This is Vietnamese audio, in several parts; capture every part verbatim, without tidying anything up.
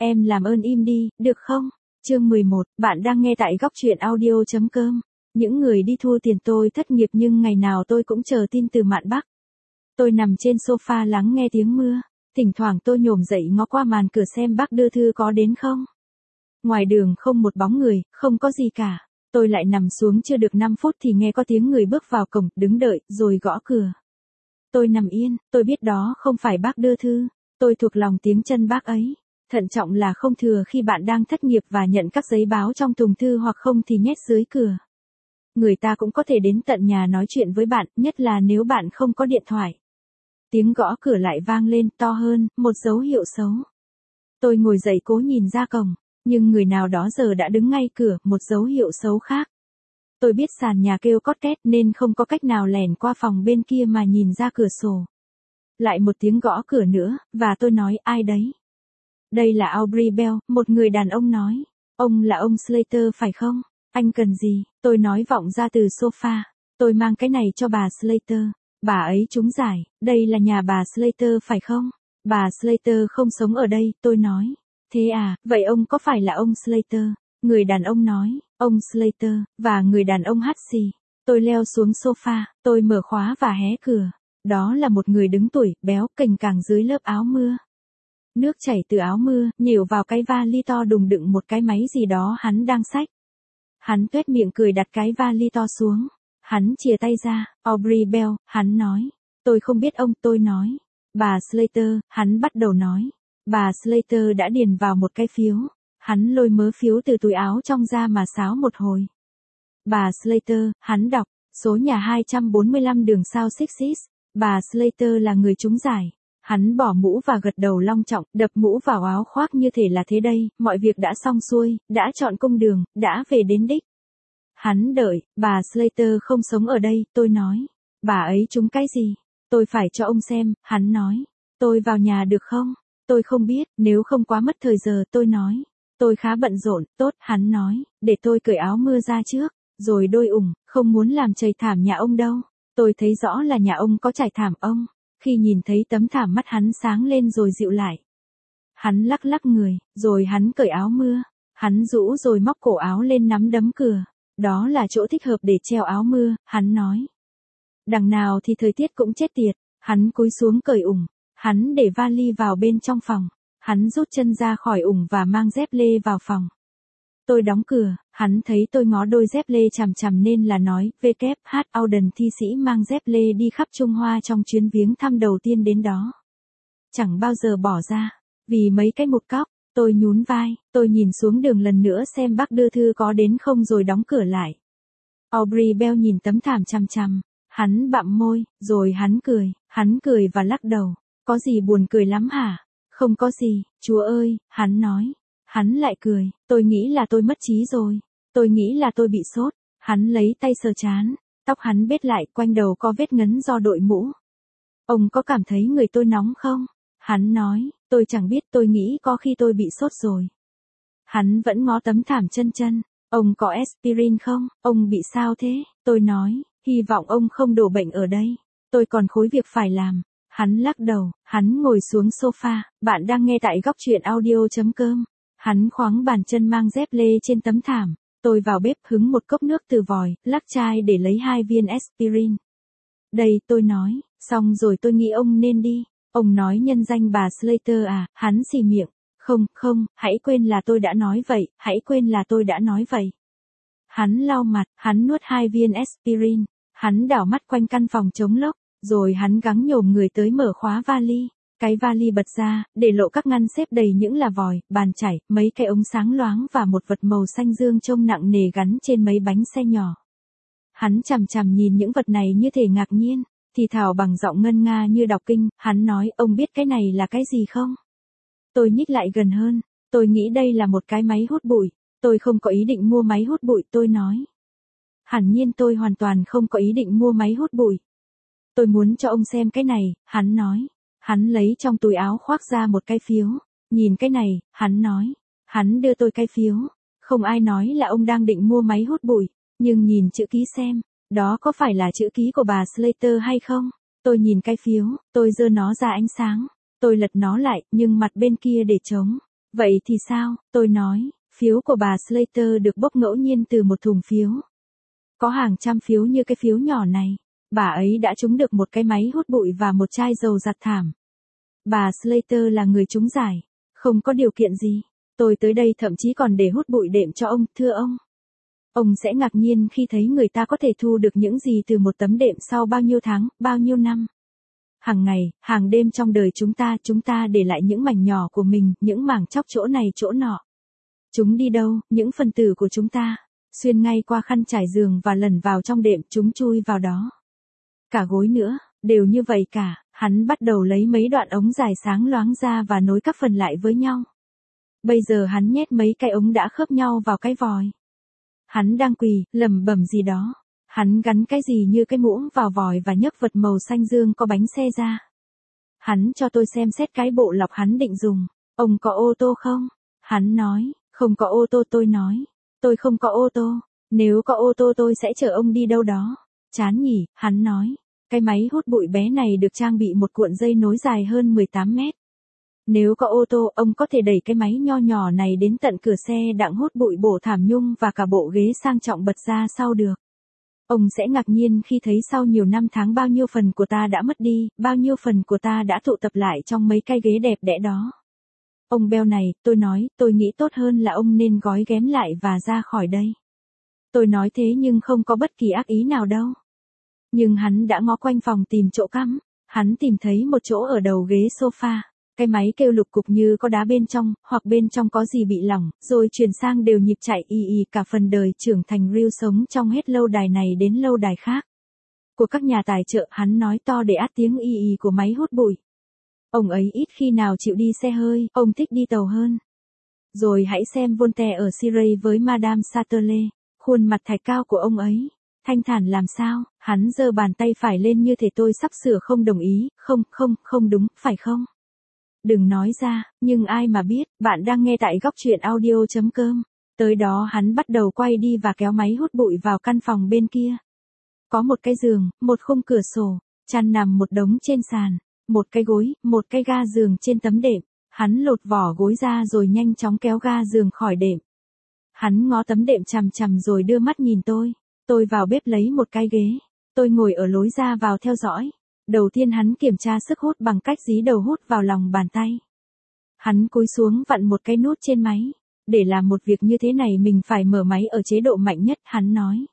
Em làm ơn im đi, được không? Chương mười một, bạn đang nghe tại góc truyện audio.com. Những người đi thua tiền tôi thất nghiệp nhưng ngày nào tôi cũng chờ tin từ Mạn Bắc. Tôi nằm trên sofa lắng nghe tiếng mưa. Thỉnh thoảng tôi nhổm dậy ngó qua màn cửa xem bác đưa thư có đến không. Ngoài đường không một bóng người, không có gì cả. Tôi lại nằm xuống chưa được năm phút thì nghe có tiếng người bước vào cổng, đứng đợi, rồi gõ cửa. Tôi nằm yên, tôi biết đó không phải bác đưa thư. Tôi thuộc lòng tiếng chân bác ấy. Thận trọng là không thừa khi bạn đang thất nghiệp và nhận các giấy báo trong thùng thư hoặc không thì nhét dưới cửa. Người ta cũng có thể đến tận nhà nói chuyện với bạn, nhất là nếu bạn không có điện thoại. Tiếng gõ cửa lại vang lên to hơn, một dấu hiệu xấu. Tôi ngồi dậy cố nhìn ra cổng, nhưng người nào đó giờ đã đứng ngay cửa, một dấu hiệu xấu khác. Tôi biết sàn nhà kêu cót két nên không có cách nào lẻn qua phòng bên kia mà nhìn ra cửa sổ. Lại một tiếng gõ cửa nữa, và tôi nói ai đấy? Đây là Aubrey Bell, một người đàn ông nói. Ông là ông Slater phải không? Anh cần gì? Tôi nói vọng ra từ sofa. Tôi mang cái này cho bà Slater. Bà ấy trúng giải, đây là nhà bà Slater phải không? Bà Slater không sống ở đây, tôi nói. Thế à, vậy ông có phải là ông Slater? Người đàn ông nói, ông Slater, và người đàn ông hắt xì. Tôi leo xuống sofa, tôi mở khóa và hé cửa. Đó là một người đứng tuổi, béo, cành càng dưới lớp áo mưa. Nước chảy từ áo mưa, nhều vào cái vali to đùng đựng một cái máy gì đó hắn đang xách. Hắn tuét miệng cười đặt cái vali to xuống. Hắn chìa tay ra, Aubrey Bell, hắn nói. Tôi không biết ông, tôi nói. Bà Slater, hắn bắt đầu nói. Bà Slater đã điền vào một cái phiếu. Hắn lôi mớ phiếu từ túi áo trong ra mà sáo một hồi. Bà Slater, hắn đọc, số nhà hai trăm bốn mươi lăm đường South Sixth. Bà Slater là người trúng giải. Hắn bỏ mũ và gật đầu long trọng, đập mũ vào áo khoác như thể là thế đây, mọi việc đã xong xuôi, đã chọn cung đường, đã về đến đích. Hắn đợi, bà Slater không sống ở đây, tôi nói. Bà ấy trúng cái gì? Tôi phải cho ông xem, hắn nói. Tôi vào nhà được không? Tôi không biết, nếu không quá mất thời giờ, tôi nói. Tôi khá bận rộn, tốt, hắn nói, để tôi cởi áo mưa ra trước, rồi đôi ủng, không muốn làm chảy thảm nhà ông đâu. Tôi thấy rõ là nhà ông có trải thảm ông. Khi nhìn thấy tấm thảm mắt hắn sáng lên rồi dịu lại. Hắn lắc lắc người, rồi hắn cởi áo mưa. Hắn rũ rồi móc cổ áo lên nắm đấm cửa. Đó là chỗ thích hợp để treo áo mưa, hắn nói. Đằng nào thì thời tiết cũng chết tiệt. Hắn cúi xuống cởi ủng. Hắn để vali vào bên trong phòng. Hắn rút chân ra khỏi ủng và mang dép lê vào phòng. Tôi đóng cửa, hắn thấy tôi ngó đôi dép lê chằm chằm nên là nói, vê kép hát Auden thi sĩ mang dép lê đi khắp Trung Hoa trong chuyến viếng thăm đầu tiên đến đó. Chẳng bao giờ bỏ ra, vì mấy cái một cóc, tôi nhún vai, tôi nhìn xuống đường lần nữa xem bác đưa thư có đến không rồi đóng cửa lại. Aubrey Bell nhìn tấm thảm chằm chằm, hắn bặm môi, rồi hắn cười, hắn cười và lắc đầu, có gì buồn cười lắm hả? Không có gì, Chúa ơi, hắn nói. Hắn lại cười, tôi nghĩ là tôi mất trí rồi. Tôi nghĩ là tôi bị sốt. Hắn lấy tay sờ trán. Tóc hắn bết lại, quanh đầu có vết ngấn do đội mũ. Ông có cảm thấy người tôi nóng không? Hắn nói, tôi chẳng biết, tôi nghĩ có khi tôi bị sốt rồi. Hắn vẫn ngó tấm thảm chân chân. Ông có aspirin không? Ông bị sao thế? Tôi nói, hy vọng ông không đổ bệnh ở đây. Tôi còn khối việc phải làm. Hắn lắc đầu, hắn ngồi xuống sofa. Bạn đang nghe tại góc truyện audio.com. Hắn khoáng bàn chân mang dép lê trên tấm thảm. Tôi vào bếp hứng một cốc nước từ vòi, lắc chai để lấy hai viên aspirin. Đây, tôi nói, xong rồi tôi nghĩ ông nên đi. Ông nói nhân danh bà Slater à, hắn xì miệng. Không, không, hãy quên là tôi đã nói vậy, hãy quên là tôi đã nói vậy. Hắn lau mặt, hắn nuốt hai viên aspirin. Hắn đảo mắt quanh căn phòng chống lốc, rồi hắn gắng nhổm người tới mở khóa vali. Cái vali bật ra, để lộ các ngăn xếp đầy những là vòi, bàn chải, mấy cái ống sáng loáng và một vật màu xanh dương trông nặng nề gắn trên mấy bánh xe nhỏ. Hắn chằm chằm nhìn những vật này như thể ngạc nhiên, thì thào bằng giọng ngân nga như đọc kinh, hắn nói, ông biết cái này là cái gì không? Tôi nhích lại gần hơn, tôi nghĩ đây là một cái máy hút bụi, tôi không có ý định mua máy hút bụi, tôi nói. Hẳn nhiên tôi hoàn toàn không có ý định mua máy hút bụi. Tôi muốn cho ông xem cái này, hắn nói. Hắn lấy trong túi áo khoác ra một cái phiếu. Nhìn cái này, hắn nói. Hắn đưa tôi cái phiếu. Không ai nói là ông đang định mua máy hút bụi. Nhưng nhìn chữ ký xem. Đó có phải là chữ ký của bà Slater hay không? Tôi nhìn cái phiếu. Tôi giơ nó ra ánh sáng. Tôi lật nó lại, nhưng mặt bên kia để trống. Vậy thì sao, tôi nói, phiếu của bà Slater được bốc ngẫu nhiên từ một thùng phiếu. Có hàng trăm phiếu như cái phiếu nhỏ này. Bà ấy đã trúng được một cái máy hút bụi và một chai dầu giặt thảm. Bà Slater là người trúng giải. Không có điều kiện gì. Tôi tới đây thậm chí còn để hút bụi đệm cho ông, thưa ông. Ông sẽ ngạc nhiên khi thấy người ta có thể thu được những gì từ một tấm đệm sau bao nhiêu tháng, bao nhiêu năm. Hàng ngày, hàng đêm trong đời chúng ta, chúng ta để lại những mảnh nhỏ của mình, những mảng chóc chỗ này chỗ nọ. Chúng đi đâu, những phần tử của chúng ta, xuyên ngay qua khăn trải giường và lẩn vào trong đệm, chúng chui vào đó. Cả gối nữa, đều như vậy cả. Hắn bắt đầu lấy mấy đoạn ống dài sáng loáng ra và nối các phần lại với nhau. Bây giờ hắn nhét mấy cái ống đã khớp nhau vào cái vòi. Hắn đang quỳ, lẩm bẩm gì đó. Hắn gắn cái gì như cái muỗng vào vòi và nhấc vật màu xanh dương có bánh xe ra. Hắn cho tôi xem xét cái bộ lọc hắn định dùng. Ông có ô tô không? Hắn nói, không có ô tô. Tôi nói, tôi không có ô tô. Nếu có ô tô tôi sẽ chở ông đi đâu đó. Chán nhỉ, hắn nói. Cái máy hút bụi bé này được trang bị một cuộn dây nối dài hơn mười tám mét. Nếu có ô tô, ông có thể đẩy cái máy nho nhỏ này đến tận cửa xe đặng hút bụi bổ thảm nhung và cả bộ ghế sang trọng bật ra sau được. Ông sẽ ngạc nhiên khi thấy sau nhiều năm tháng bao nhiêu phần của ta đã mất đi, bao nhiêu phần của ta đã tụ tập lại trong mấy cái ghế đẹp đẽ đó. Ông Bell này, tôi nói, tôi nghĩ tốt hơn là ông nên gói ghém lại và ra khỏi đây. Tôi nói thế nhưng không có bất kỳ ác ý nào đâu. Nhưng hắn đã ngó quanh phòng tìm chỗ cắm. Hắn tìm thấy một chỗ ở đầu ghế sofa. Cái máy kêu lục cục như có đá bên trong, hoặc bên trong có gì bị lỏng, rồi chuyển sang đều nhịp chạy y y cả phần đời trưởng thành Real sống trong hết lâu đài này đến lâu đài khác. Của các nhà tài trợ, hắn nói to để át tiếng y y của máy hút bụi. Ông ấy ít khi nào chịu đi xe hơi, ông thích đi tàu hơn. Rồi hãy xem Voltaire ở Cirey với Madame Châtelet, khuôn mặt thạch cao của ông ấy. Thanh thản làm sao, hắn giơ bàn tay phải lên như thể tôi sắp sửa không đồng ý, không, không, không đúng, phải không? Đừng nói ra, nhưng ai mà biết, bạn đang nghe tại góc truyện audio.com. Tới đó hắn bắt đầu quay đi và kéo máy hút bụi vào căn phòng bên kia. Có một cái giường, một khung cửa sổ, chăn nằm một đống trên sàn, một cái gối, một cái ga giường trên tấm đệm. Hắn lột vỏ gối ra rồi nhanh chóng kéo ga giường khỏi đệm. Hắn ngó tấm đệm chằm chằm rồi đưa mắt nhìn tôi. Tôi vào bếp lấy một cái ghế. Tôi ngồi ở lối ra vào theo dõi. Đầu tiên hắn kiểm tra sức hút bằng cách dí đầu hút vào lòng bàn tay. Hắn cúi xuống vặn một cái nút trên máy. Để làm một việc như thế này mình phải mở máy ở chế độ mạnh nhất, hắn nói.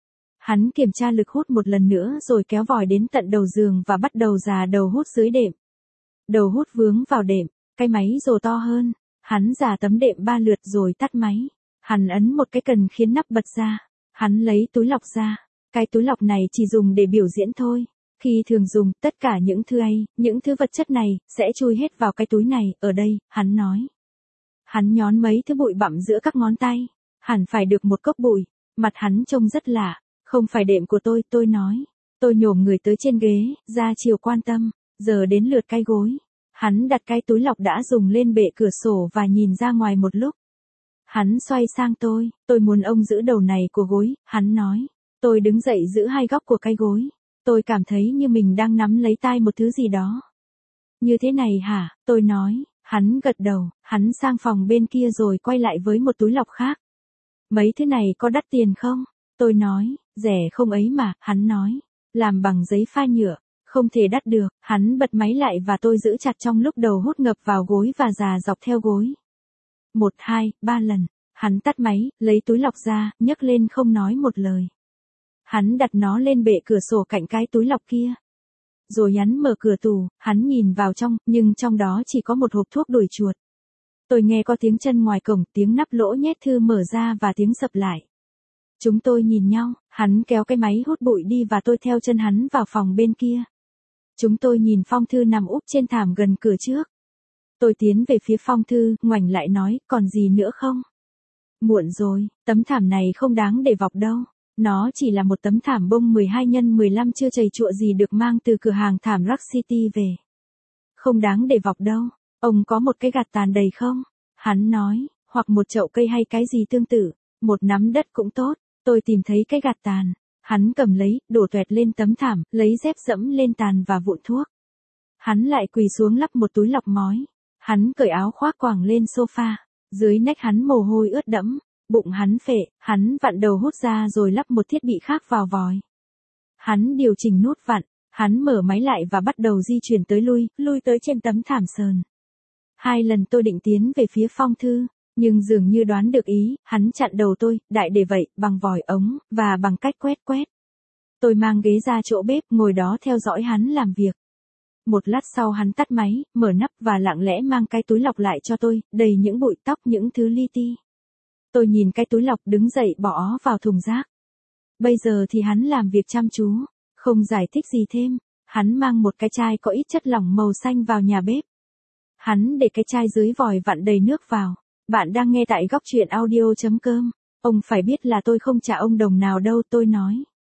Hắn kiểm tra lực hút một lần nữa rồi kéo vòi đến tận đầu giường và bắt đầu già đầu hút dưới đệm. Đầu hút vướng vào đệm, cái máy rồ to hơn. Hắn già tấm đệm ba lượt rồi tắt máy. Hắn ấn một cái cần khiến nắp bật ra. Hắn lấy túi lọc ra. Cái túi lọc này chỉ dùng để biểu diễn thôi. Khi thường dùng, tất cả những thứ ấy, những thứ vật chất này, sẽ chui hết vào cái túi này, ở đây, hắn nói. Hắn nhón mấy thứ bụi bặm giữa các ngón tay. Hẳn phải được một cốc bụi. Mặt hắn trông rất lạ. Không phải đệm của tôi, tôi nói. Tôi nhổm người tới trên ghế, ra chiều quan tâm. Giờ đến lượt cái gối. Hắn đặt cái túi lọc đã dùng lên bệ cửa sổ và nhìn ra ngoài một lúc. Hắn xoay sang tôi, tôi muốn ông giữ đầu này của gối, hắn nói. Tôi đứng dậy giữ hai góc của cái gối. Tôi cảm thấy như mình đang nắm lấy tai một thứ gì đó. Như thế này hả, tôi nói, hắn gật đầu, hắn sang phòng bên kia rồi quay lại với một túi lọc khác. Mấy thứ này có đắt tiền không? Tôi nói, rẻ không ấy mà, hắn nói. Làm bằng giấy pha nhựa, không thể đắt được, hắn bật máy lại và tôi giữ chặt trong lúc đầu hút ngập vào gối và già dọc theo gối. Một, hai, ba lần, hắn tắt máy, lấy túi lọc ra, nhấc lên không nói một lời. Hắn đặt nó lên bệ cửa sổ cạnh cái túi lọc kia. Rồi hắn mở cửa tủ, hắn nhìn vào trong, nhưng trong đó chỉ có một hộp thuốc đuổi chuột. Tôi nghe có tiếng chân ngoài cổng, tiếng nắp lỗ nhét thư mở ra và tiếng sập lại. Chúng tôi nhìn nhau, hắn kéo cái máy hút bụi đi và tôi theo chân hắn vào phòng bên kia. Chúng tôi nhìn phong thư nằm úp trên thảm gần cửa trước. Tôi tiến về phía phong thư, ngoảnh lại nói, còn gì nữa không? Muộn rồi, tấm thảm này không đáng để vọc đâu. Nó chỉ là một tấm thảm bông mười hai nhân mười lăm chưa chầy chụa gì được mang từ cửa hàng thảm Rock City về. Không đáng để vọc đâu. Ông có một cái gạt tàn đầy không? Hắn nói, hoặc một chậu cây hay cái gì tương tự. Một nắm đất cũng tốt. Tôi tìm thấy cái gạt tàn. Hắn cầm lấy, đổ toẹt lên tấm thảm, lấy dép dẫm lên tàn và vụn thuốc. Hắn lại quỳ xuống lắp một túi lọc mói. Hắn cởi áo khoác quàng lên sofa, dưới nách hắn mồ hôi ướt đẫm, bụng hắn phệ, hắn vặn đầu hút ra rồi lắp một thiết bị khác vào vòi. Hắn điều chỉnh nút vặn, hắn mở máy lại và bắt đầu di chuyển tới lui, lui tới trên tấm thảm sờn. Hai lần tôi định tiến về phía Phong Thư, nhưng dường như đoán được ý, hắn chặn đầu tôi, đại để vậy, bằng vòi ống, và bằng cách quét quét. Tôi mang ghế ra chỗ bếp, ngồi đó theo dõi hắn làm việc. Một lát sau hắn tắt máy, mở nắp và lặng lẽ mang cái túi lọc lại cho tôi, đầy những bụi tóc, những thứ li ti. Tôi nhìn cái túi lọc đứng dậy bỏ vào thùng rác. Bây giờ thì hắn làm việc chăm chú, không giải thích gì thêm. Hắn mang một cái chai có ít chất lỏng màu xanh vào nhà bếp. Hắn để cái chai dưới vòi vặn đầy nước vào. Bạn đang nghe tại góc truyện audio chấm com. Ông phải biết là tôi không trả ông đồng nào đâu, tôi nói.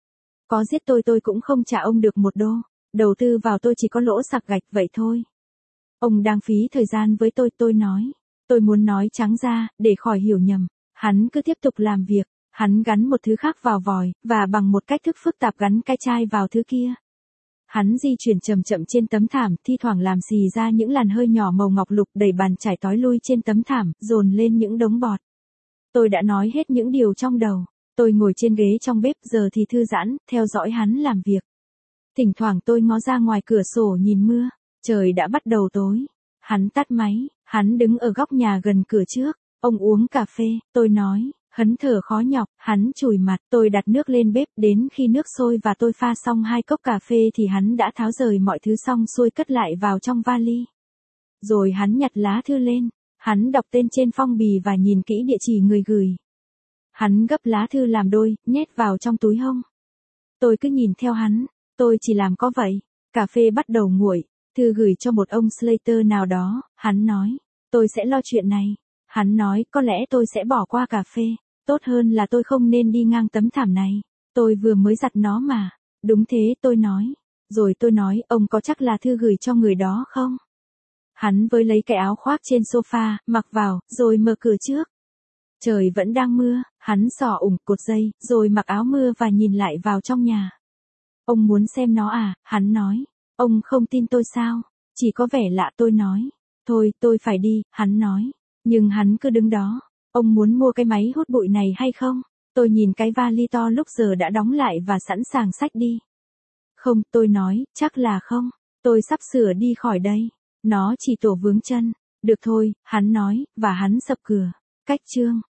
Có giết tôi tôi cũng không trả ông được một đô. Đầu tư vào tôi chỉ có lỗ sạc gạch vậy thôi. Ông đang phí thời gian với tôi, tôi nói. Tôi muốn nói trắng ra, để khỏi hiểu nhầm. Hắn cứ tiếp tục làm việc. Hắn gắn một thứ khác vào vòi, và bằng một cách thức phức tạp gắn cái chai vào thứ kia. Hắn di chuyển chậm chậm trên tấm thảm, thi thoảng làm xì ra những làn hơi nhỏ màu ngọc lục đầy bàn chải tói lui trên tấm thảm, dồn lên những đống bọt. Tôi đã nói hết những điều trong đầu. Tôi ngồi trên ghế trong bếp giờ thì thư giãn, theo dõi hắn làm việc. Thỉnh thoảng tôi ngó ra ngoài cửa sổ nhìn mưa, trời đã bắt đầu tối. Hắn tắt máy, hắn đứng ở góc nhà gần cửa trước, ông uống cà phê, tôi nói. Hấn thở khó nhọc, hắn chùi mặt, tôi đặt nước lên bếp, đến khi nước sôi và tôi pha xong hai cốc cà phê thì hắn đã tháo rời mọi thứ xong xuôi cất lại vào trong vali. Rồi hắn nhặt lá thư lên, hắn đọc tên trên phong bì và nhìn kỹ địa chỉ người gửi. Hắn gấp lá thư làm đôi, nhét vào trong túi hông. Tôi cứ nhìn theo hắn, tôi chỉ làm có vậy. Cà phê bắt đầu nguội, thư gửi cho một ông Slater nào đó, hắn nói, tôi sẽ lo chuyện này. Hắn nói, có lẽ tôi sẽ bỏ qua cà phê, tốt hơn là tôi không nên đi ngang tấm thảm này. Tôi vừa mới giặt nó mà. Đúng thế, tôi nói. Rồi tôi nói, ông có chắc là thư gửi cho người đó không? Hắn với lấy cái áo khoác trên sofa, mặc vào, rồi mở cửa trước. Trời vẫn đang mưa, hắn xỏ ủng cột dây, rồi mặc áo mưa và nhìn lại vào trong nhà. Ông muốn xem nó à, hắn nói. Ông không tin tôi sao? Chỉ có vẻ lạ, tôi nói. Thôi, tôi phải đi, hắn nói. Nhưng hắn cứ đứng đó. Ông muốn mua cái máy hút bụi này hay không? Tôi nhìn cái vali to lúc giờ đã đóng lại và sẵn sàng xách đi. Không, tôi nói, chắc là không. Tôi sắp sửa đi khỏi đây. Nó chỉ tổ vướng chân. Được thôi, hắn nói, và hắn sập cửa. Cách chương.